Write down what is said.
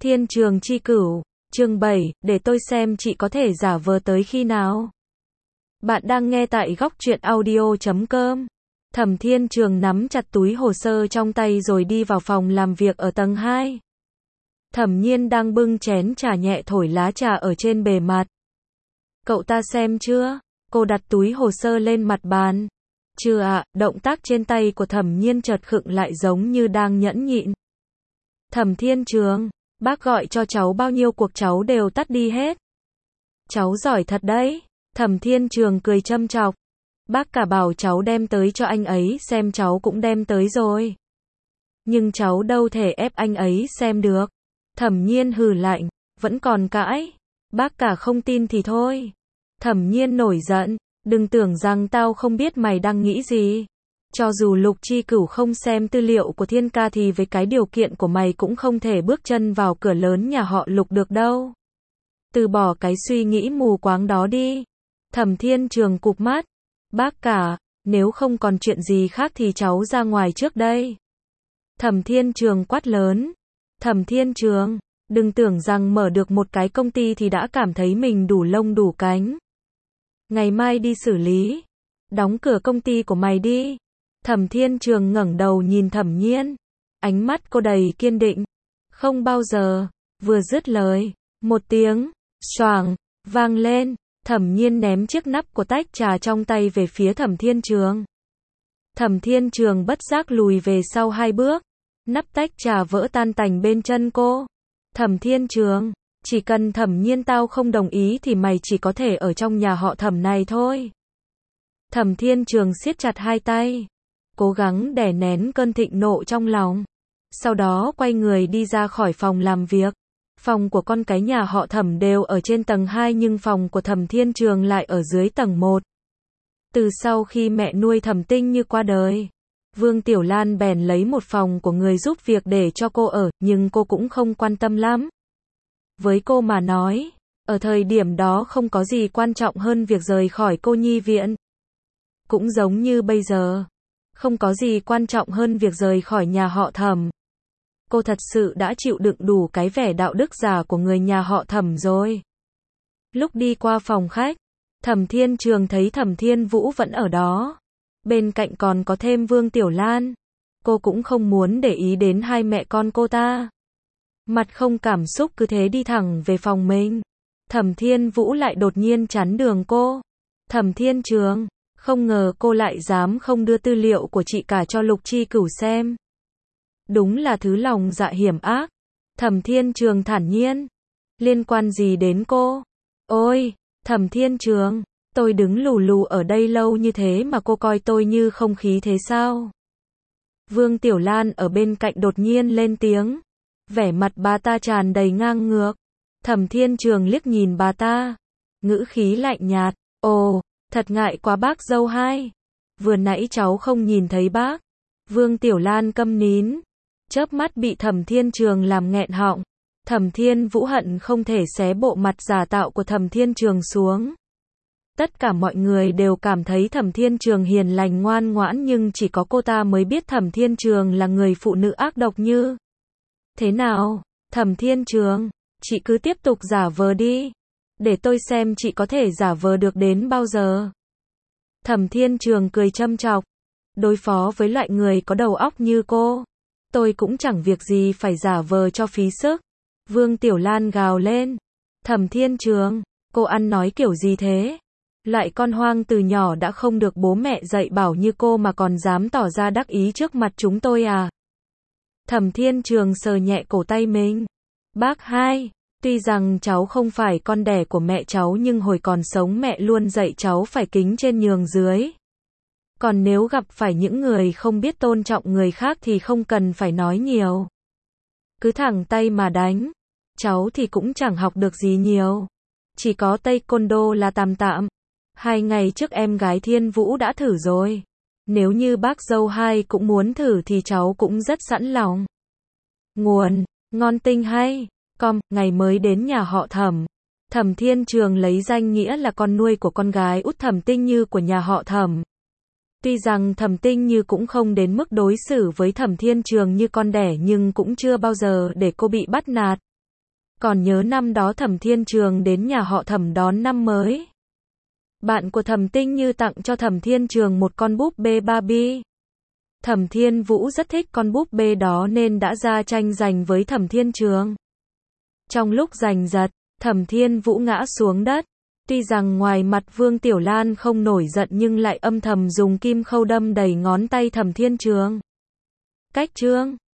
Thiên Trường Chi Cửu, chương 7, để tôi xem chị có thể giả vờ tới khi nào. Bạn đang nghe tại góc truyện audio.com. Thẩm Thiên Trường nắm chặt túi hồ sơ trong tay rồi đi vào phòng làm việc ở tầng 2. Thẩm Nhiên đang bưng chén trà nhẹ thổi lá trà ở trên bề mặt. Cậu ta xem chưa? Cô đặt túi hồ sơ lên mặt bàn. Chưa ạ, động tác trên tay của Thẩm Nhiên chợt khựng lại giống như đang nhẫn nhịn. Thẩm Thiên Trường, bác gọi cho cháu bao nhiêu cuộc cháu đều tắt đi hết. Cháu giỏi thật đấy. Thẩm Thiên Trường cười châm chọc. Bác cả bảo cháu đem tới cho anh ấy xem, cháu cũng đem tới rồi. Nhưng cháu đâu thể ép anh ấy xem được. Thẩm Nhiên hừ lạnh, vẫn còn cãi. Bác cả không tin thì thôi. Thẩm Nhiên nổi giận, đừng tưởng rằng tao không biết mày đang nghĩ gì. Cho dù Lục Chi Cửu không xem tư liệu của Thiên ca thì với cái điều kiện của mày cũng không thể bước chân vào cửa lớn nhà họ Lục được đâu. Từ bỏ cái suy nghĩ mù quáng đó đi. Thẩm Thiên Trường cụp mắt. Bác cả, nếu không còn chuyện gì khác thì cháu ra ngoài trước đây. Thẩm Thiên Trường quát lớn. Thẩm Thiên Trường, đừng tưởng rằng mở được một cái công ty thì đã cảm thấy mình đủ lông đủ cánh. Ngày mai đi xử lý. Đóng cửa công ty của mày đi. Thẩm Thiên Trường ngẩng đầu nhìn Thẩm Nhiên. Ánh mắt cô đầy kiên định. Không bao giờ. Vừa dứt lời, một tiếng xoàng vang lên. Thẩm Nhiên ném chiếc nắp của tách trà trong tay về phía Thẩm Thiên Trường. Thẩm Thiên Trường bất giác lùi về sau 2 bước. Nắp tách trà vỡ tan tành bên chân cô. Thẩm Thiên Trường, chỉ cần Thẩm Nhiên tao không đồng ý thì mày chỉ có thể ở trong nhà họ Thẩm này thôi. Thẩm Thiên Trường siết chặt 2 tay, cố gắng đè nén cơn thịnh nộ trong lòng. Sau đó quay người đi ra khỏi phòng làm việc. Phòng của con cái nhà họ Thẩm đều ở trên tầng 2 nhưng phòng của Thẩm Thiên Trường lại ở dưới tầng 1. Từ sau khi mẹ nuôi Thẩm Tinh Như qua đời, Vương Tiểu Lan bèn lấy một phòng của người giúp việc để cho cô ở, nhưng cô cũng không quan tâm lắm. Với cô mà nói, ở thời điểm đó không có gì quan trọng hơn việc rời khỏi cô nhi viện. Cũng giống như bây giờ, không có gì quan trọng hơn việc rời khỏi nhà họ Thẩm. Cô thật sự đã chịu đựng đủ cái vẻ đạo đức giả của người nhà họ Thẩm rồi. Lúc đi qua phòng khách, Thẩm Thiên Trường thấy Thẩm Thiên Vũ vẫn ở đó. Bên cạnh còn có thêm Vương Tiểu Lan. Cô cũng không muốn để ý đến hai mẹ con cô ta. Mặt không cảm xúc cứ thế đi thẳng về phòng mình. Thẩm Thiên Vũ lại đột nhiên chắn đường cô. Thẩm Thiên Trường, không ngờ cô lại dám không đưa tư liệu của chị cả cho Lục Chi Cửu xem. Đúng là thứ lòng dạ hiểm ác. Thẩm Thiên Trường thản nhiên. Liên quan gì đến cô? Ôi, Thẩm Thiên Trường, tôi đứng lù lù ở đây lâu như thế mà cô coi tôi như không khí thế sao? Vương Tiểu Lan ở bên cạnh đột nhiên lên tiếng. Vẻ mặt bà ta tràn đầy ngang ngược. Thẩm Thiên Trường liếc nhìn bà ta. Ngữ khí lạnh nhạt. Ồ, thật ngại quá bác dâu hai. Vừa nãy cháu không nhìn thấy bác. Vương Tiểu Lan câm nín. Chớp mắt bị Thẩm Thiên Trường làm nghẹn họng. Thẩm Thiên Vũ hận không thể xé bộ mặt giả tạo của Thẩm Thiên Trường xuống. Tất cả mọi người đều cảm thấy Thẩm Thiên Trường hiền lành ngoan ngoãn nhưng chỉ có cô ta mới biết Thẩm Thiên Trường là người phụ nữ ác độc như thế nào. Thẩm Thiên Trường, chị cứ tiếp tục giả vờ đi. Để tôi xem chị có thể giả vờ được đến bao giờ. Thẩm Thiên Trường cười châm chọc. Đối phó với loại người có đầu óc như cô, tôi cũng chẳng việc gì phải giả vờ cho phí sức. Vương Tiểu Lan gào lên. Thẩm Thiên Trường, cô ăn nói kiểu gì thế? Loại con hoang từ nhỏ đã không được bố mẹ dạy bảo như cô mà còn dám tỏ ra đắc ý trước mặt chúng tôi à? Thẩm Thiên Trường sờ nhẹ cổ tay mình. Bác hai, tuy rằng cháu không phải con đẻ của mẹ cháu nhưng hồi còn sống mẹ luôn dạy cháu phải kính trên nhường dưới. Còn nếu gặp phải những người không biết tôn trọng người khác thì không cần phải nói nhiều. Cứ thẳng tay mà đánh. Cháu thì cũng chẳng học được gì nhiều. Chỉ có taekwondo là tạm tạm. 2 ngày trước em gái Thiên Vũ đã thử rồi. Nếu như bác dâu hai cũng muốn thử thì cháu cũng rất sẵn lòng. Nguồn, ngon tinh hay. Ngày mới đến nhà họ Thẩm. Thẩm Thiên Trường lấy danh nghĩa là con nuôi của con gái út Thẩm Tinh Như của nhà họ Thẩm. Tuy rằng Thẩm Tinh Như cũng không đến mức đối xử với Thẩm Thiên Trường như con đẻ nhưng cũng chưa bao giờ để cô bị bắt nạt. Còn nhớ năm đó Thẩm Thiên Trường đến nhà họ Thẩm đón năm mới. Bạn của Thẩm Tinh Như tặng cho Thẩm Thiên Trường một con búp bê Barbie. Thẩm Thiên Vũ rất thích con búp bê đó nên đã ra tranh giành với Thẩm Thiên Trường. Trong lúc giành giật, Thẩm Thiên Vũ ngã xuống đất. Tuy rằng ngoài mặt Vương Tiểu Lan không nổi giận nhưng lại âm thầm dùng kim khâu đâm đầy ngón tay Thẩm Thiên Trường. Cách chương